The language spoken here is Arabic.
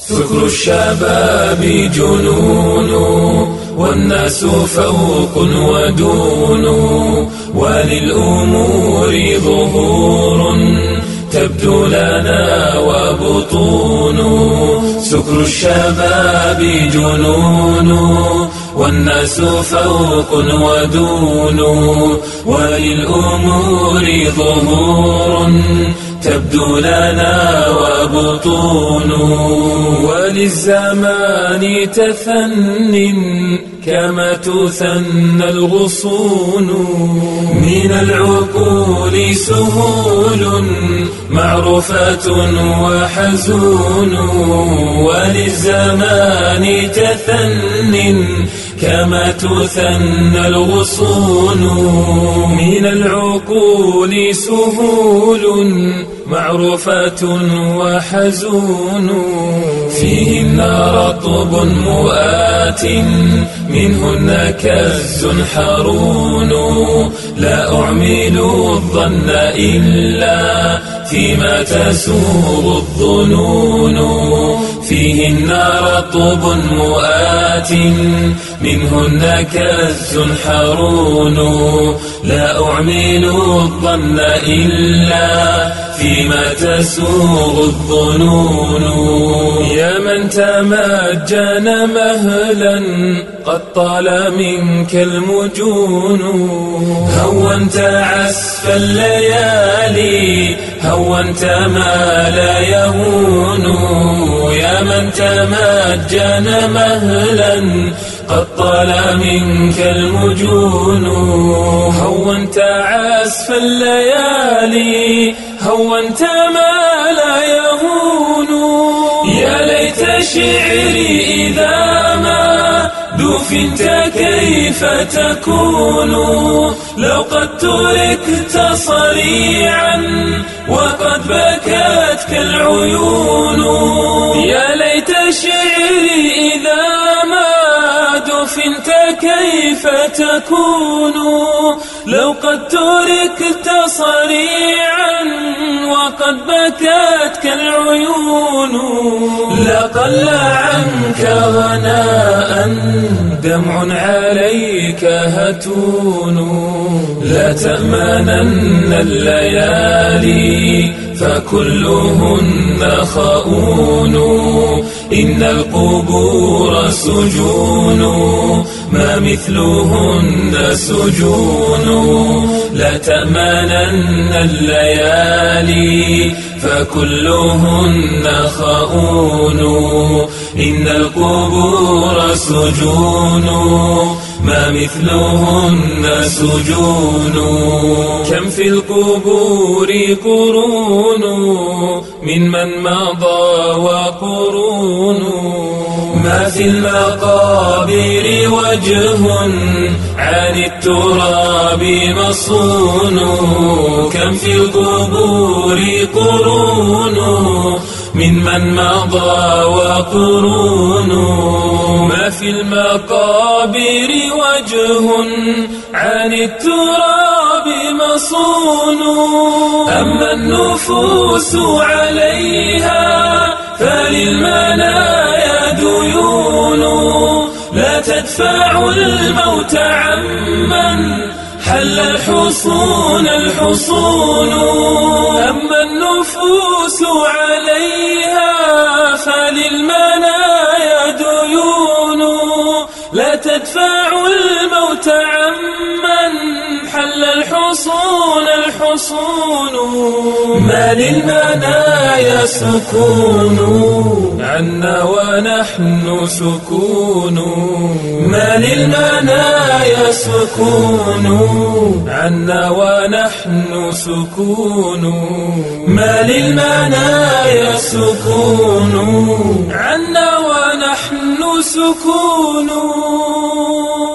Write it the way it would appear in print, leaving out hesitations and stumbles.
سكر الشباب جنون والناس فوق ودون وللأمور ظهور تبدو لنا وبطون سكر الشباب جنون والناس فوق ودون وللأمور ظهور تبدو لنا وبطون وللزمان تثن كما تثنى الغصون من العقول سهول معروفة وحزون وللزمان تثن كما تثنى الغصون من العقول سهول معروفة وحزون فيهن رطب مؤات منهن كز حرون لا أعمل الظن إلا فيما تسوغ الظنون فيهن رطب مؤات منهن كز حرون لا أعمل الظن إلا فيما تسوغ الظنون يا من تمجن مهلا قد طال منك المجون هونت عسف الليالي هونت ما لا يهون يا من تمجن مهلا قد طال منك المجون هونت عسف الليالي هونت ما لا يهون يا ليت شعري إذا ما دفنت كيف تكون لو قد تركت صريعا وقد بكتك العيون يا ليت شعري إذا ما دفنت كيف تكون لو قد تركت صريعا وقد بكتك العيون لقل عنك غناء دمع عليك هتون لا تأمنن الليالي فكلهن خؤون إن القبور سجون ما مثلهن سجون لا تأمنن الليالي فكلهن خؤون إن القبور سجون ما مثلهن سجون كم في القبور قرون من مضى وقرون ما في المقابر وجه عن التراب مصون كم في القبور قرون من مضى وقرون ما في المقابر وجه عن التراب مصون أما النفوس عليها فللمنايا ديون لا تدفع الموت عمن حل الحصون الحصون أما النفوس عليها فللمنايا ديون لا تدفع الموت عمن حل الحصون الحصون ما للمنايا سكون عنا ونحن سكون ما للمنايا سكون عنا ونحن سكون ما للمنايا سكون عنا ونحن سكون